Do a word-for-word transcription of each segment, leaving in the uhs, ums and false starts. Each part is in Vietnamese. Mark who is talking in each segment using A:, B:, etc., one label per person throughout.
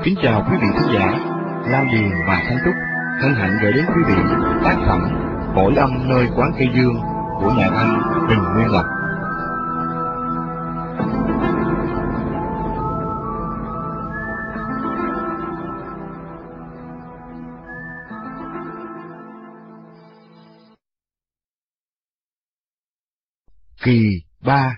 A: Kính chào quý vị khán giả, Lao Điền và Thanh Trúc hân hạnh gửi đến quý vị tác phẩm Cõi âm nơi quán cây dương của nhà văn Huỳnh Nguyên Lộc. Kỳ ba.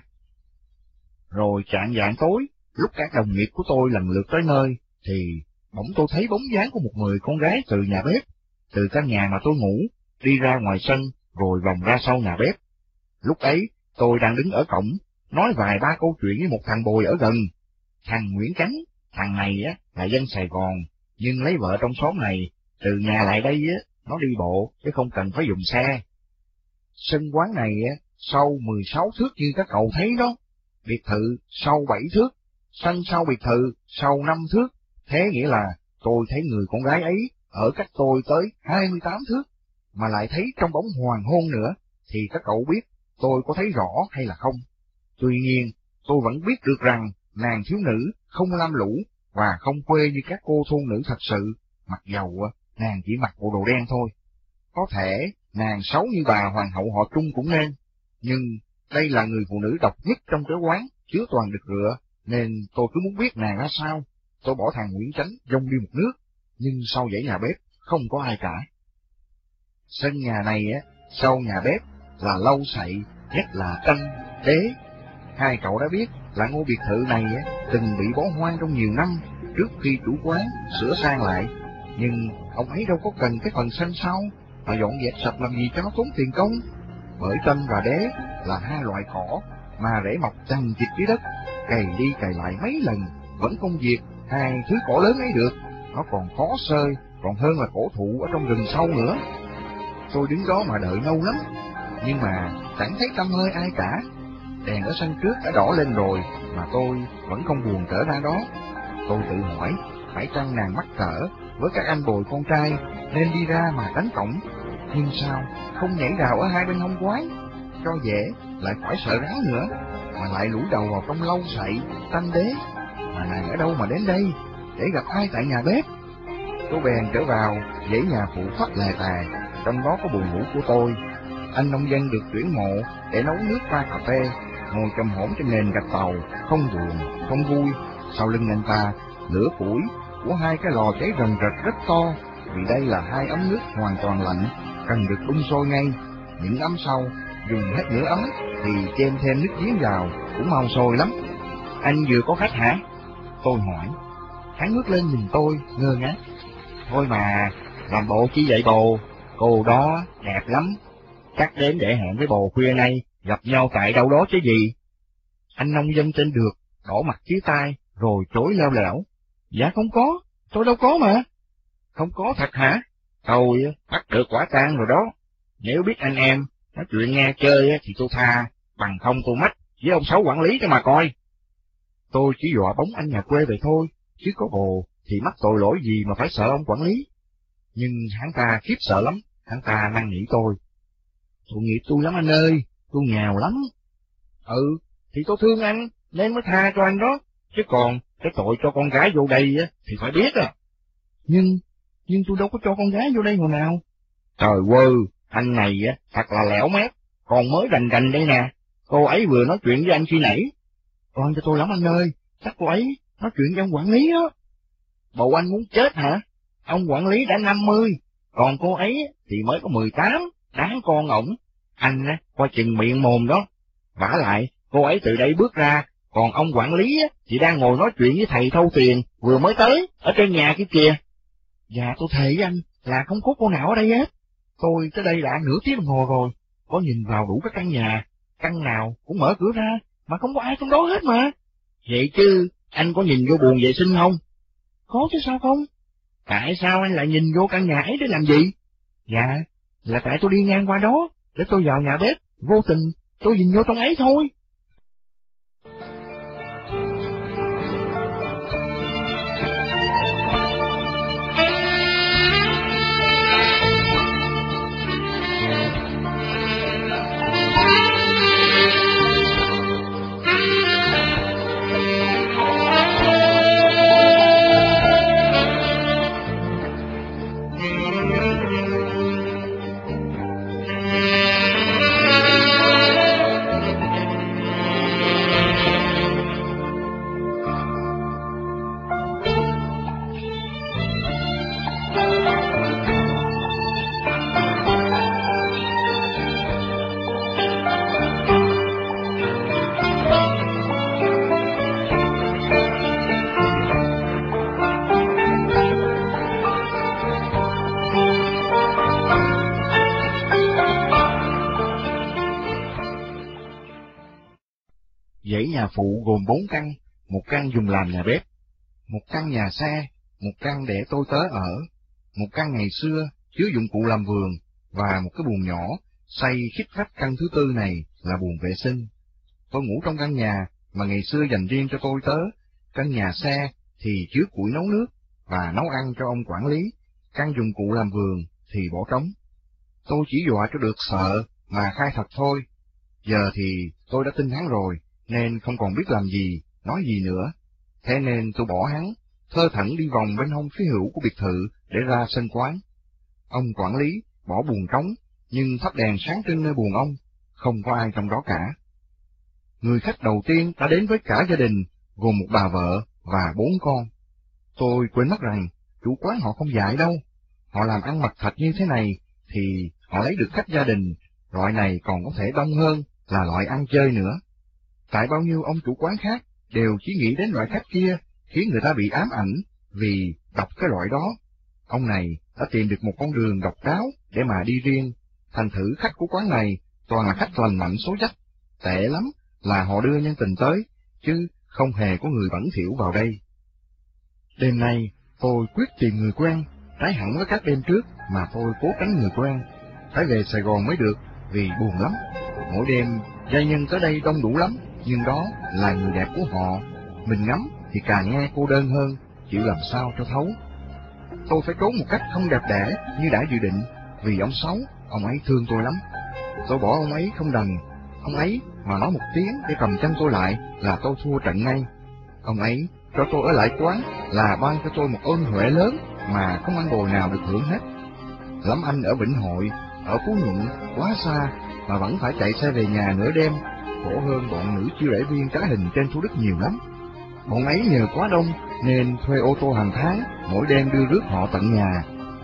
A: Rồi chạng vạng tối, lúc các đồng nghiệp của tôi lần lượt tới nơi, thì bỗng tôi thấy bóng dáng của một người con gái từ nhà bếp, từ căn nhà mà tôi ngủ, đi ra ngoài sân, rồi vòng ra sau nhà bếp. Lúc ấy, tôi đang đứng ở cổng, nói vài ba câu chuyện với một thằng bồi ở gần. Thằng Nguyễn Chánh, thằng này á là dân Sài Gòn, nhưng lấy vợ trong xóm này, từ nhà lại đây á, nó đi bộ, chứ không cần phải dùng xe. Sân quán này á, sâu mười sáu thước như các cậu thấy đó, biệt thự sâu bảy thước, sân sau biệt thự sâu năm thước, thế nghĩa là tôi thấy người con gái ấy ở cách tôi tới hai mươi tám thước, mà lại thấy trong bóng hoàng hôn nữa, thì các cậu biết tôi có thấy rõ hay là không. Tuy nhiên, tôi vẫn biết được rằng nàng thiếu nữ không lam lũ và không quê như các cô thôn nữ thật sự, mặc dầu nàng chỉ mặc bộ đồ đen thôi. Có thể nàng xấu như bà hoàng hậu họ Trung cũng nên, nhưng đây là người phụ nữ độc nhất trong cái quán, chứa toàn đực rựa, nên tôi cứ muốn biết nàng ra sao. Tôi bỏ thằng Nguyễn Chánh dông đi một nước, nhưng sau dãy nhà bếp không có ai cả. Sân nhà này á, sau nhà bếp là lâu sậy, nhất là Tranh, Đế. Hai cậu đã biết là ngôi biệt thự này á, từng bị bỏ hoang trong nhiều năm trước khi chủ quán sửa sang lại, nhưng ông ấy đâu có cần cái phần sân sau, mà dọn dẹp sạch làm gì cho nó tốn tiền công. Bởi Tranh và Đế là hai loại cỏ mà rễ mọc chằng chịt dưới đất, cày đi cày lại mấy lần vẫn không diệt hai thứ cỏ lớn ấy được, nó còn khó xơi, còn hơn là cổ thụ ở trong rừng sâu nữa. Tôi đứng đó mà đợi lâu lắm, nhưng mà chẳng thấy tăm hơi ai cả. Đèn ở sân trước đã đỏ lên rồi, mà tôi vẫn không buồn trở ra đó. Tôi tự hỏi, phải chăng nàng mắc cỡ với các anh bồi con trai nên đi ra mà đánh cổng, nhưng sao không nhảy rào ở hai bên hông quán, cho dễ lại khỏi sợ rắn nữa, mà lại lủi đầu vào trong lâu sậy, Tranh, Đế. Mà nàng ở đâu mà đến đây, để gặp ai tại nhà bếp? Tôi bèn trở vào, dãy nhà phụ phát lè tè, trong đó có buồng ngủ của tôi. Anh nông dân được tuyển mộ để nấu nước pha cà phê, ngồi chồm hổm trên nền gạch tàu, không buồn, không vui. Sau lưng anh ta, lửa củi của hai cái lò cháy rần rật rất to, vì đây là hai ấm nước hoàn toàn lạnh, cần được đun sôi ngay. Những ấm sau, dùng hết nửa ấm, thì chêm thêm nước giếng vào, cũng mau sôi lắm. Anh vừa có khách hả? Tôi hỏi. Hắn ngước lên nhìn tôi, ngơ ngác. Thôi mà, làm bộ chi vậy bồ, cô đó đẹp lắm. Chắc đến để hẹn với bồ khuya nay, gặp nhau tại đâu đó chứ gì. Anh nông dân tên Được đổ mặt chia tay, rồi chối leo lẻo. Dạ không có, tôi đâu có mà. Không có thật hả? Tôi bắt được quả tang rồi đó. Nếu biết anh em nói chuyện nghe chơi thì tôi tha, bằng không tôi mách với ông Sáu quản lý cho mà coi. Tôi chỉ dọa bóng anh nhà quê vậy thôi, chứ có bồ thì mắc tội lỗi gì mà phải sợ ông quản lý. Nhưng hắn ta khiếp sợ lắm, hắn ta năn nỉ tôi. Tội nghiệp tôi lắm anh ơi, tôi nghèo lắm. Ừ, thì tôi thương anh, nên mới tha cho anh đó, chứ còn cái tội cho con gái vô đây thì phải biết à. Nhưng, nhưng tôi đâu có cho con gái vô đây hồi nào. Trời quơ, anh này thật là lẻo mép, còn mới rành rành đây nè, cô ấy vừa nói chuyện với anh khi nãy. Oan cho tôi lắm anh ơi, chắc cô ấy nói chuyện với ông quản lý đó. Bộ anh muốn chết hả? Ông quản lý đã năm mươi, còn cô ấy thì mới có mười tám, đáng con ổng. Anh coi chừng miệng mồm đó. Vả lại, cô ấy từ đây bước ra, còn ông quản lý thì đang ngồi nói chuyện với thầy thâu tiền vừa mới tới, ở trên nhà kia kìa. Dạ tôi thề với anh là không có cô nào ở đây hết. Tôi tới đây đã nửa tiếng đồng hồ rồi, có nhìn vào đủ các căn nhà, căn nào cũng mở cửa ra, mà không có ai trong đó hết mà. Vậy chứ, anh có nhìn vô buồng vệ sinh không? Có chứ sao không? Tại sao anh lại nhìn vô căn nhà ấy để làm gì? Dạ, là tại tôi đi ngang qua đó, để tôi vào nhà bếp, vô tình, tôi nhìn vô trong ấy thôi. Dãy nhà phụ gồm bốn căn, một căn dùng làm nhà bếp, một căn nhà xe, một căn để tôi tớ ở, một căn ngày xưa chứa dụng cụ làm vườn, và một cái buồng nhỏ xây khít khách căn thứ tư này là buồng vệ sinh. Tôi ngủ trong căn nhà mà ngày xưa dành riêng cho tôi tớ. Căn nhà xe thì chứa củi nấu nước và nấu ăn cho ông quản lý, căn dụng cụ làm vườn thì bỏ trống. Tôi chỉ dọa cho được sợ mà khai thật thôi. Giờ thì tôi đã tin hắn rồi, nên không còn biết làm gì, nói gì nữa. Thế nên tôi bỏ hắn, thơ thẩn đi vòng bên hông phía hữu của biệt thự để ra sân quán. Ông quản lý bỏ buồng trống, nhưng thắp đèn sáng trưng nơi buồng ông, không có ai trong đó cả. Người khách đầu tiên đã đến với cả gia đình, gồm một bà vợ và bốn con. Tôi quên mất rằng, chủ quán họ không dạy đâu. Họ làm ăn mặc thật như thế này, thì họ lấy được khách gia đình, loại này còn có thể đông hơn là loại ăn chơi nữa. Tại bao nhiêu ông chủ quán khác đều chỉ nghĩ đến loại khách kia, khiến người ta bị ám ảnh vì đọc cái loại đó. Ông này đã tìm được một con đường độc đáo để mà đi riêng, thành thử khách của quán này toàn là khách lành mạnh số dách. Tệ lắm là họ đưa nhân tình tới, chứ không hề có người bẩn thỉu vào đây. Đêm nay tôi quyết tìm người quen, trái hẳn với các đêm trước mà tôi cố tránh người quen. Phải về Sài Gòn mới được, vì buồn lắm. Mỗi đêm gia nhân tới đây đông đủ lắm, nhưng đó là người đẹp của họ. Mình ngắm thì càng nghe cô đơn hơn, chịu làm sao cho thấu. Tôi phải trốn một cách không đẹp đẽ như đã dự định, vì ông Sáu, ông ấy thương tôi lắm. Tôi bỏ ông ấy không đành, ông ấy mà nói một tiếng để cầm chân tôi lại là tôi thua trận ngay. Ông ấy cho tôi ở lại quán là ban cho tôi một ơn huệ lớn mà không ăn bồi nào được hưởng hết. Lắm anh ở Vĩnh Hội, ở Phú Nhuận, quá xa, mà vẫn phải chạy xe về nhà nửa đêm, khổ hơn bọn nữ chiêu lễ viên trá hình trên Thủ Đức nhiều lắm. Bọn ấy nhờ quá đông nên thuê ô tô hàng tháng, mỗi đêm đưa rước họ tận nhà.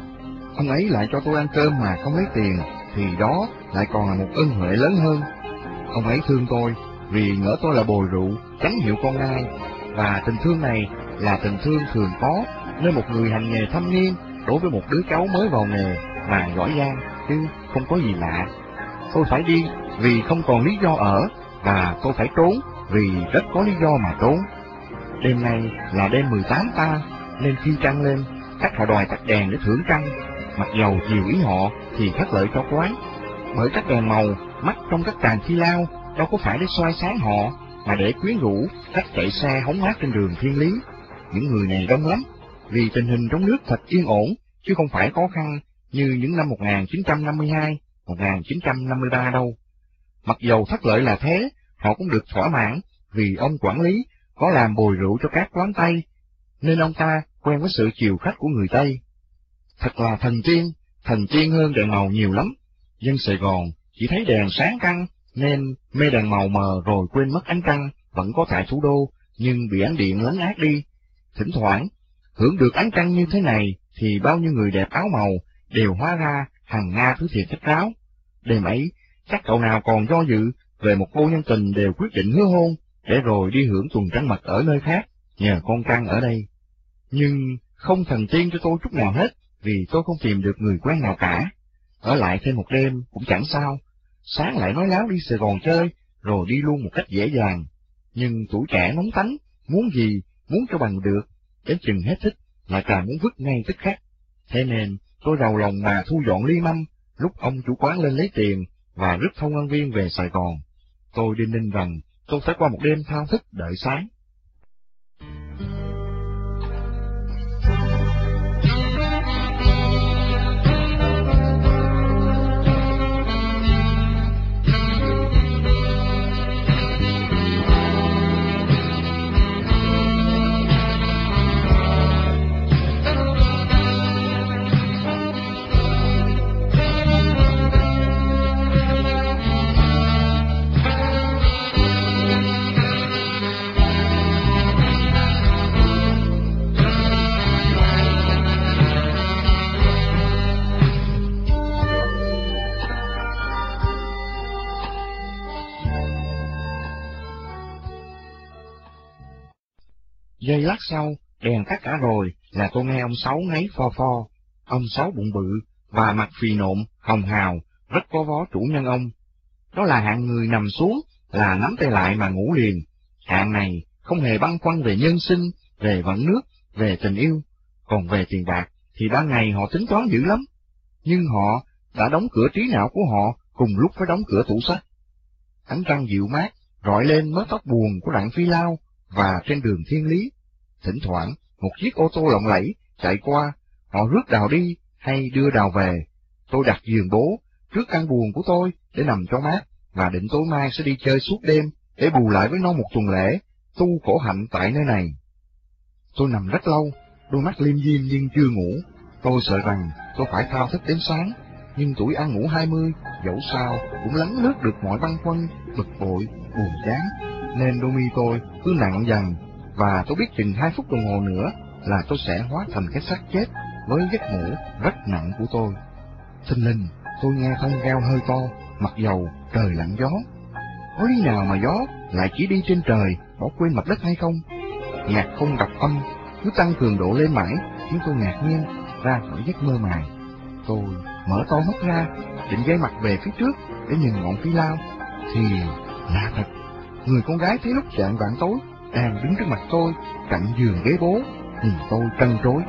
A: Ông ấy lại cho tôi ăn cơm mà không lấy tiền, thì đó lại còn là một ơn huệ lớn hơn. Ông ấy thương tôi vì ngỡ tôi là bồi rượu, tránh hiệu con nai, và tình thương này là tình thương thường có nơi một người hành nghề thâm niên đối với một đứa cháu mới vào nghề mà giỏi giang, chứ không có gì lạ. Tôi phải đi vì không còn lý do ở, và tôi phải trốn vì rất có lý do mà trốn. Đêm nay là đêm mười tám ta, nên khi trăng lên, khách họ đòi tắt đèn để thưởng trăng, mặc dầu chiều ý họ thì thất lợi cho quán. Bởi các đèn màu mắt trong các tràng thi lao đâu có phải để soi sáng họ, mà để quyến rũ khách chạy xe hóng mát trên đường thiên lý. Những người này đông lắm, vì tình hình trong nước thật yên ổn, chứ không phải khó khăn như những năm một nghìn chín trăm năm mươi hai, một nghìn chín trăm năm mươi ba đâu. Mặc dầu thất lợi là thế, họ cũng được thỏa mãn, vì ông quản lý có làm bồi rượu cho các quán Tây, nên ông ta quen với sự chiều khách của người Tây. Thật là thần tiên, thần tiên hơn đèn màu nhiều lắm. Dân Sài Gòn chỉ thấy đèn sáng trăng, nên mê đèn màu mờ rồi quên mất ánh trăng vẫn có tại thủ đô, nhưng bị ánh điện lấn át đi. Thỉnh thoảng, hưởng được ánh trăng như thế này, thì bao nhiêu người đẹp áo màu đều hóa ra hàng Nga thứ thiệt khách ráo. Đêm ấy, chắc cậu nào còn do dự về một cô nhân tình đều quyết định hứa hôn, để rồi đi hưởng tuần trăng mật ở nơi khác, nhờ con trăng ở đây. Nhưng không thần tiên cho tôi chút nào hết, vì tôi không tìm được người quen nào cả. Ở lại thêm một đêm cũng chẳng sao, sáng lại nói láo đi Sài Gòn chơi, rồi đi luôn một cách dễ dàng. Nhưng tuổi trẻ nóng tánh, muốn gì, muốn cho bằng được, đến chừng hết thích, lại càng muốn vứt ngay tức khắc. Thế nên tôi rầu lòng mà thu dọn ly mâm, lúc ông chủ quán lên lấy tiền, và rước thông ngân viên về Sài Gòn. Tôi đinh ninh rằng tôi phải qua một đêm thao thức đợi sáng. Giây lát sau, đèn tắt cả rồi, là tôi nghe ông Sáu ngáy pho pho. Ông Sáu bụng bự, và mặt phì nộm, hồng hào, rất có vó chủ nhân ông. Đó là hạng người nằm xuống, là nắm tay lại mà ngủ liền, Hạng này không hề băn khoăn về nhân sinh, về vận nước, về tình yêu, còn về tiền bạc thì ban ngày họ tính toán dữ lắm, nhưng họ đã đóng cửa trí não của họ cùng lúc với đóng cửa tủ sách. Ánh trăng dịu mát rọi lên mớ tóc buồn của Đặng Phi Lao, và trên đường Thiên Lý, thỉnh thoảng một chiếc ô tô lộng lẫy chạy qua, họ rước đào đi hay đưa đào về. Tôi đặt giường bố trước căn buồng của tôi để nằm cho mát, và định tối mai sẽ đi chơi suốt đêm để bù lại với nó một tuần lễ tu khổ hạnh tại nơi này. Tôi nằm rất lâu, đôi mắt liêm diêm nhưng chưa ngủ. Tôi sợ rằng tôi phải thao thức đến sáng, nhưng tuổi ăn ngủ hai mươi, dẫu sao cũng lắng lướt được mọi băn khoăn, bực bội, buồn chán, nên đôi mi tôi cứ nặng dần, và tôi biết chừng hai phút đồng hồ nữa là tôi sẽ hóa thành cái xác chết với giấc ngủ rất nặng của tôi. Thình lình, tôi nghe thông reo hơi to, mặc dầu trời lặng gió. Có lý nào mà gió lại chỉ đi trên trời, bỏ quên mặt đất hay không? Nhạc không đọc âm, cứ tăng cường độ lên mãi, khiến tôi ngạc nhiên ra khỏi giấc mơ màng. Tôi mở to mắt ra, định ghé mặt về phía trước để nhìn ngọn Phi Lao, thì lạ thật, người con gái thấy lúc chạng vạng tối đang đứng trước mặt tôi cạnh giường ghế bố, nhìn tôi trân trối.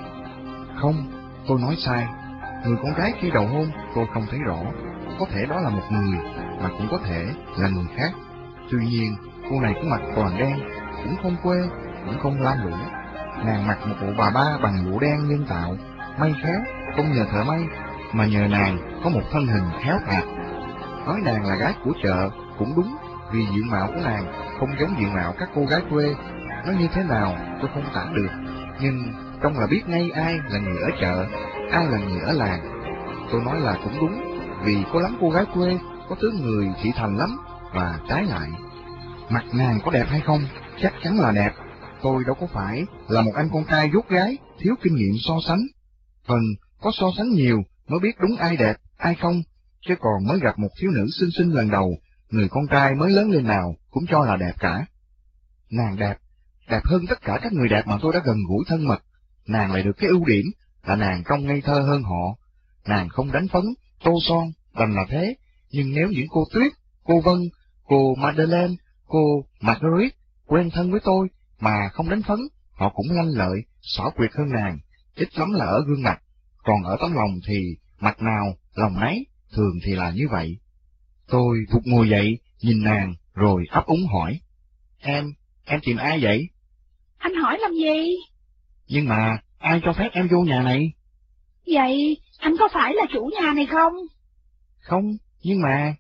A: Không, tôi nói sai, người con gái khi đầu hôn tôi không thấy rõ, có thể đó là một người, mà cũng có thể là người khác. Tuy nhiên, cô này có mặt toàn đen, cũng không quê, cũng không lam lũ. Nàng mặc một bộ bà ba bằng lụa đen nhân tạo, may khéo, không nhờ thợ may, mà nhờ nàng có một thân hình khéo tạc. Nói nàng là gái của chợ cũng đúng, vì diện mạo của nàng không giống diện mạo các cô gái quê. Nói như thế nào tôi không tả được, nhưng trông là biết ngay ai là người ở chợ, ai là người ở làng. Tôi nói là cũng đúng, vì có lắm cô gái quê có tướng người thị thành lắm, và trái lại. Mặt nàng có đẹp hay không? Chắc chắn là đẹp. Tôi đâu có phải là một anh con trai dốt gái, thiếu kinh nghiệm so sánh. Phần có so sánh nhiều mới biết đúng ai đẹp, ai không, chứ còn mới gặp một thiếu nữ xinh xinh lần đầu, người con trai mới lớn lên nào cũng cho là đẹp cả. Nàng đẹp, đẹp hơn tất cả các người đẹp mà tôi đã gần gũi thân mật. Nàng lại được cái ưu điểm là nàng trông ngây thơ hơn họ. Nàng không đánh phấn, tô son, đành là thế, nhưng nếu những cô Tuyết, cô Vân, cô Madeleine, cô Marguerite quen thân với tôi mà không đánh phấn, họ cũng lanh lợi, xảo quyệt hơn nàng, ít lắm là ở gương mặt, còn ở tấm lòng thì mặt nào, lòng nấy, thường thì là như vậy. Tôi vụt ngồi dậy, nhìn nàng, rồi ấp úng hỏi. Em, em tìm ai vậy?
B: Anh hỏi làm gì?
A: Nhưng mà, ai cho phép em vô nhà này?
B: Vậy, anh có phải là chủ nhà này không?
A: Không, nhưng mà...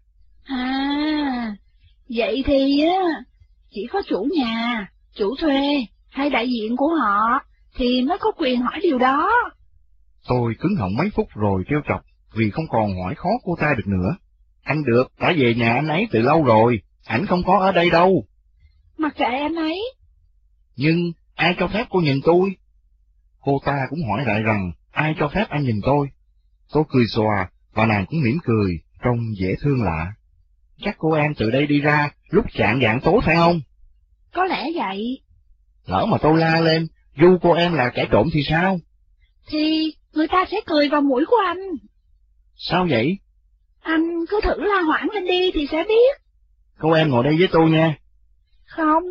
B: À, vậy thì á, chỉ có chủ nhà, chủ thuê, hay đại diện của họ, thì mới có quyền hỏi điều đó.
A: Tôi cứng họng mấy phút rồi trêu chọc, vì không còn hỏi khó cô ta được nữa. Anh được, đã về nhà anh ấy từ lâu rồi, ảnh không có ở đây đâu.
B: Mặc kệ anh ấy.
A: Nhưng, ai cho phép cô nhìn tôi? Cô ta cũng hỏi lại rằng, ai cho phép anh nhìn tôi? Tôi cười xòa, và nàng cũng mỉm cười, trông dễ thương lạ. Chắc cô em từ đây đi ra, lúc chạng vạng tối phải không?
B: Có lẽ vậy.
A: Lỡ mà tôi la lên, du cô em là kẻ trộm thì sao?
B: Thì người ta sẽ cười vào mũi của anh.
A: Sao vậy?
B: Anh cứ thử la hoảng lên đi thì sẽ biết.
A: Cô em ngồi đây với tôi nha.
B: Không.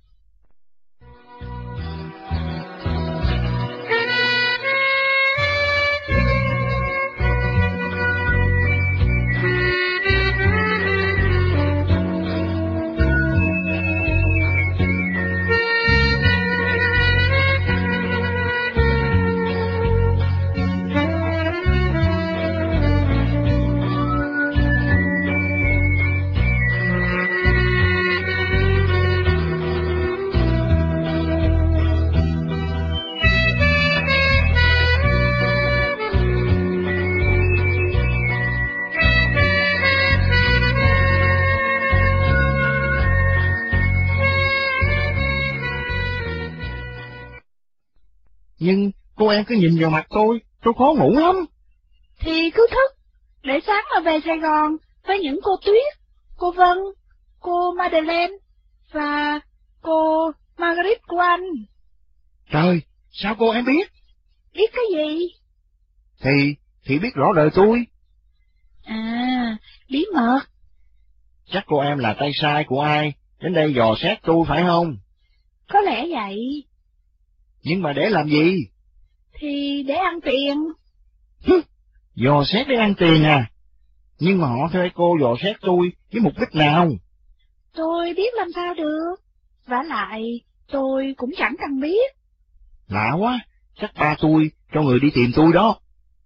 A: Nhưng cô em cứ nhìn vào mặt tôi, tôi khó ngủ lắm.
B: Thì cứ thức, để sáng mà về Sài Gòn với những cô Tuyết, cô Vân, cô Madeleine và cô Marguerite của anh.
A: Trời, sao cô em biết?
B: Biết cái gì?
A: Thì, thì biết rõ đời tôi.
B: À, bí mật.
A: Chắc cô em là tay sai của ai, đến đây dò xét tôi phải không?
B: Có lẽ vậy.
A: Nhưng mà để làm gì?
B: Thì để ăn tiền.
A: Dò xét để ăn tiền à? Nhưng mà họ thuê cô dò xét tôi với mục đích nào?
B: Tôi biết làm sao được. Vả lại, tôi cũng chẳng cần biết.
A: Lạ quá, chắc ba tôi cho người đi tìm tôi đó.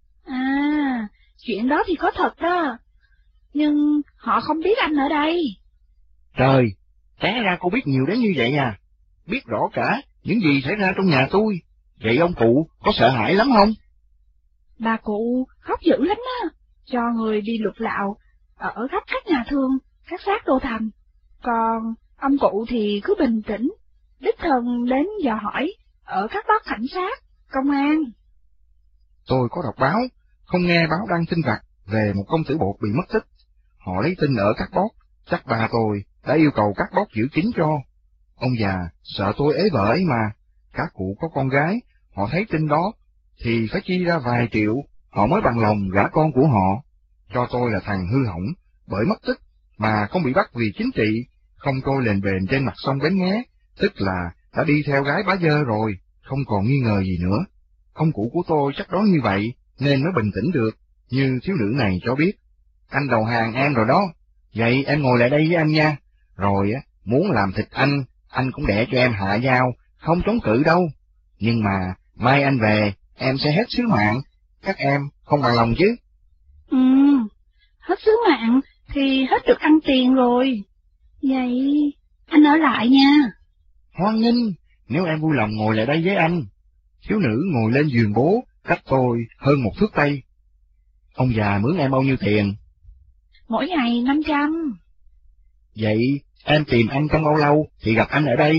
B: À, chuyện đó thì có thật đó. Nhưng họ không biết anh ở đây.
A: Trời, té ra cô biết nhiều đến như vậy à? Biết rõ cả những gì xảy ra trong nhà tôi. Vậy ông cụ có sợ hãi lắm không?
B: Bà cụ khóc dữ lắm á, cho người đi lục lạo ở khắp các nhà thương, các xác đô thành. Còn ông cụ thì cứ bình tĩnh, đích thân đến dò hỏi ở các bác cảnh sát, công an.
A: Tôi có đọc báo, không nghe báo đăng tin vặt về một công tử bột bị mất tích. Họ lấy tin ở các bót, chắc bà tôi đã yêu cầu các bót giữ kín cho. Ông già sợ tôi ế vợ ấy mà, các cụ có con gái, họ thấy tin đó thì phải chi ra vài triệu, họ mới bằng lòng gả con của họ. Cho tôi là thằng hư hỏng, bởi mất tích mà không bị bắt vì chính trị, không trôi lềnh bềnh trên mặt sông Bến Nghé, tức là đã đi theo gái bá dơ rồi, không còn nghi ngờ gì nữa. Ông cụ của tôi chắc đoán như vậy, nên mới bình tĩnh được, như thiếu nữ này cho biết. Anh đầu hàng em rồi đó, vậy em ngồi lại đây với anh nha, rồi á, muốn làm thịt anh, anh cũng để cho em hạ dao, không chống cự đâu. Nhưng mà, mai anh về, em sẽ hết sứ mạng, các em không bằng lòng chứ?
B: Ừ, hết sứ mạng thì hết được ăn tiền rồi. Vậy, anh ở lại nha.
A: Hoan nghênh, nếu em vui lòng ngồi lại đây với anh. Thiếu nữ ngồi lên giường bố, cách tôi hơn một thước tây. Ông già mướn em bao nhiêu tiền?
B: Mỗi ngày năm trăm.
A: Vậy em tìm anh trong bao lâu thì gặp anh ở đây?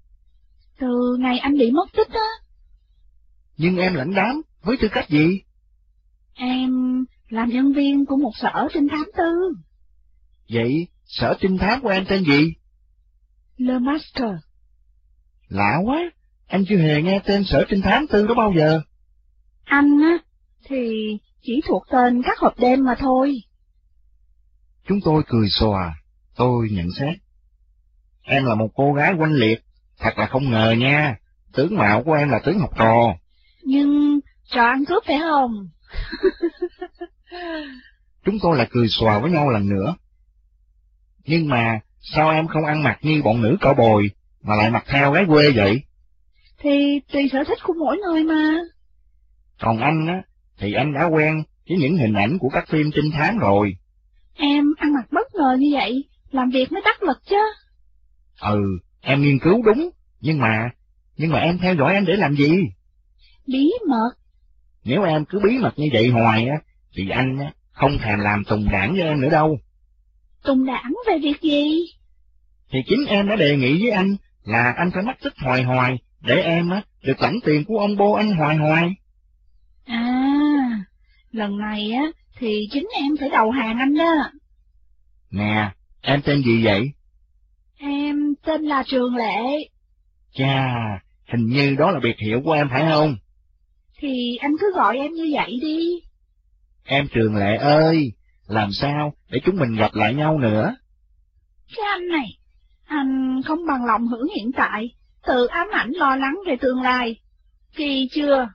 B: Từ ngày anh bị mất tích á.
A: Nhưng em lãnh đám, với tư cách gì?
B: Em làm nhân viên của một sở trinh thám tư.
A: Vậy sở trinh thám của em tên gì?
B: Le Master.
A: Lạ quá, anh chưa hề nghe tên sở trinh thám tư đó bao giờ.
B: Anh á, thì chỉ thuộc tên các hộp đêm mà thôi.
A: Chúng tôi cười xòa, tôi nhận xét. Em là một cô gái oanh liệt, thật là không ngờ nha, tướng mạo của em là tướng học trò.
B: Nhưng trò ăn cướp phải không?
A: Chúng tôi lại cười xòa với nhau lần nữa. Nhưng mà, sao em không ăn mặc như bọn nữ cỏ bồi, mà lại mặc theo gái quê vậy?
B: Thì tùy sở thích của mỗi người mà.
A: Còn anh á, thì anh đã quen với những hình ảnh của các phim trinh thám rồi.
B: Em ăn mặc bất ngờ như vậy, làm việc mới đắc lực chứ.
A: Ừ, em nghiên cứu đúng, nhưng mà, nhưng mà em theo dõi anh để làm gì?
B: Bí mật.
A: Nếu em cứ bí mật như vậy hoài á, thì anh á, không thèm làm tùng đảng với em nữa đâu.
B: Tùng đảng về việc gì?
A: Thì chính em đã đề nghị với anh là anh phải mất tích hoài hoài, để em á, được lãnh tiền của ông bố anh hoài hoài.
B: À, lần này á, thì chính em phải đầu hàng anh đó.
A: Nè, em tên gì vậy?
B: Em tên là Trường Lệ.
A: Chà, hình như đó là biệt hiệu của em phải không?
B: Thì anh cứ gọi em như vậy đi.
A: Em Trường Lệ ơi, làm sao để chúng mình gặp lại nhau nữa?
B: Cái anh này, anh không bằng lòng hưởng hiện tại, tự ám ảnh lo lắng về tương lai. Kỳ chưa?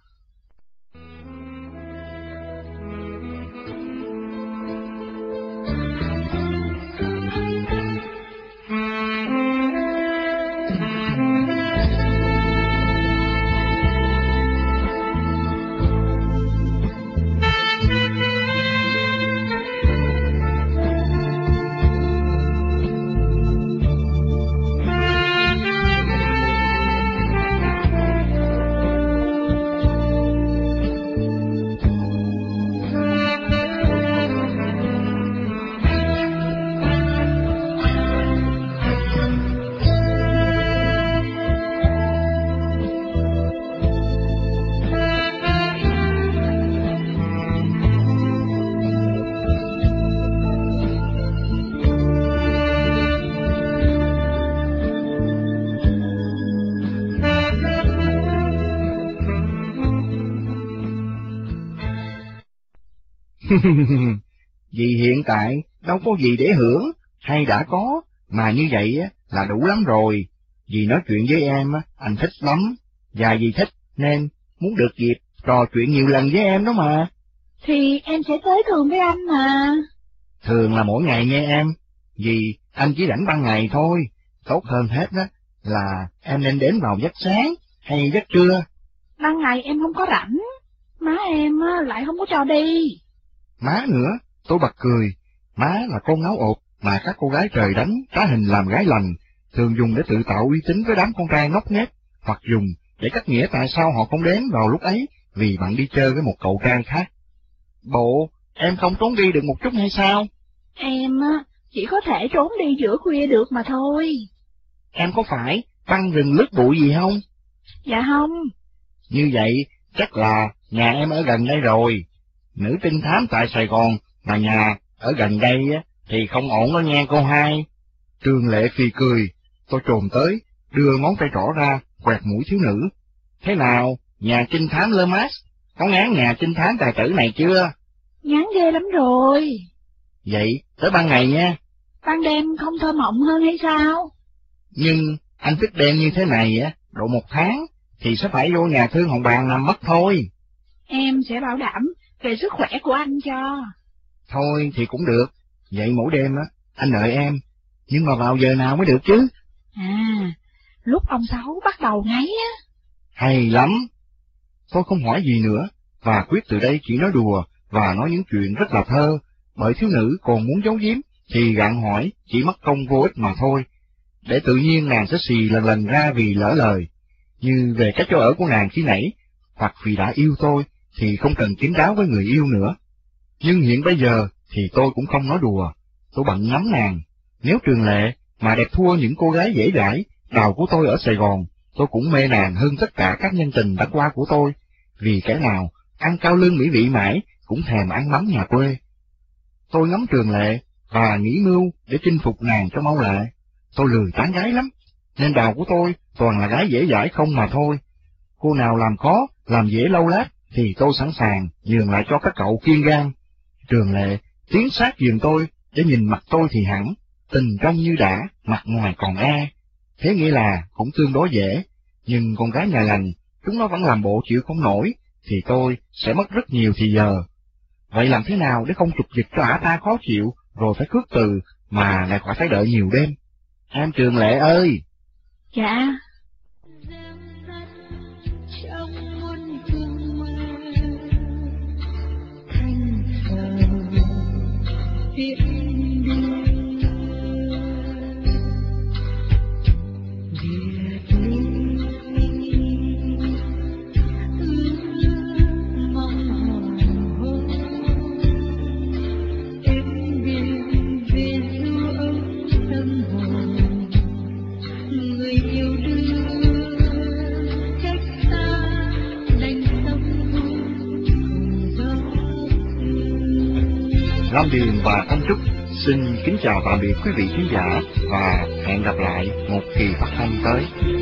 A: Vì hiện tại đâu có gì để hưởng, hay đã có, mà như vậy á là đủ lắm rồi, vì nói chuyện với em anh thích lắm, và vì thích nên muốn được dịp trò chuyện nhiều lần với em đó mà.
B: Thì em sẽ tới thường với anh mà.
A: Thường là mỗi ngày nghe em, vì anh chỉ rảnh ban ngày thôi, tốt hơn hết đó là em nên đến vào giấc sáng hay giấc trưa.
B: Ban ngày em không có rảnh, má em lại không có cho đi.
A: Má nữa, tôi bật cười, má là con ngáo ột mà các cô gái trời đánh trá hình làm gái lành, thường dùng để tự tạo uy tín với đám con trai ngốc nghếch, hoặc dùng để cắt nghĩa tại sao họ không đến vào lúc ấy vì bạn đi chơi với một cậu trai khác. Bộ, em không trốn đi được một chút hay sao?
B: Em chỉ có thể trốn đi giữa khuya được mà thôi.
A: Em có phải băng rừng lướt bụi gì không?
B: Dạ không.
A: Như vậy, chắc là nhà em ở gần đây rồi. Nữ trinh thám tại Sài Gòn mà nhà ở gần đây thì không ổn đó nha cô hai. Trường Lệ phì cười, tôi trồm tới, đưa ngón tay trỏ ra, quẹt mũi thiếu nữ. Thế nào, nhà trinh thám Lơ Mát, có ngán nhà trinh thám tài tử này chưa?
B: Ngán ghê lắm rồi.
A: Vậy, tới ban ngày nha.
B: Ban đêm không thơ mộng hơn hay sao?
A: Nhưng, anh thức đêm như thế này á, độ một tháng, thì sẽ phải vô nhà thương Hồng Bàng nằm mất thôi.
B: Em sẽ bảo đảm về sức khỏe của anh cho.
A: Thôi thì cũng được, vậy mỗi đêm á, anh đợi em, nhưng mà vào giờ nào mới được chứ?
B: À, lúc ông Sáu bắt đầu ngáy á.
A: Hay lắm. Tôi không hỏi gì nữa, và quyết từ đây chỉ nói đùa và nói những chuyện rất là thơ, bởi thiếu nữ còn muốn giấu giếm thì gặng hỏi chỉ mất công vô ích mà thôi, để tự nhiên nàng sẽ xì lần lần ra vì lỡ lời, như về cách chỗ ở của nàng khi nãy, hoặc vì đã yêu tôi thì không cần kín đáo với người yêu nữa. Nhưng hiện bây giờ thì tôi cũng không nói đùa, tôi bận ngắm nàng. Nếu Trường Lệ mà đẹp thua những cô gái dễ dãi đào của tôi ở Sài Gòn, tôi cũng mê nàng hơn tất cả các nhân tình đã qua của tôi, vì kẻ nào ăn cao lương mỹ vị mãi cũng thèm ăn mắm nhà quê. Tôi ngắm Trường Lệ và nghĩ mưu để chinh phục nàng cho mau lẹ. Tôi lười tán gái lắm, nên đào của tôi toàn là gái dễ dãi không mà thôi. Cô nào làm khó, làm dễ lâu lát thì tôi sẵn sàng nhường lại cho các cậu kiên gan. Trường Lệ tiến sát giường tôi để nhìn mặt tôi thì hẳn, tình trong như đã, mặt ngoài còn e. Thế nghĩa là cũng tương đối dễ, nhưng con gái nhà lành, chúng nó vẫn làm bộ chịu không nổi, thì tôi sẽ mất rất nhiều thì giờ. Vậy làm thế nào để không trục dịch cho ả ta khó chịu, rồi phải khước từ, mà lại khỏi phải đợi nhiều đêm? Em Trường Lệ ơi!
B: Dạ.
A: Lam Điền và Thanh Trúc xin kính chào tạm biệt quý vị khán giả và hẹn gặp lại một kỳ phát thanh tới.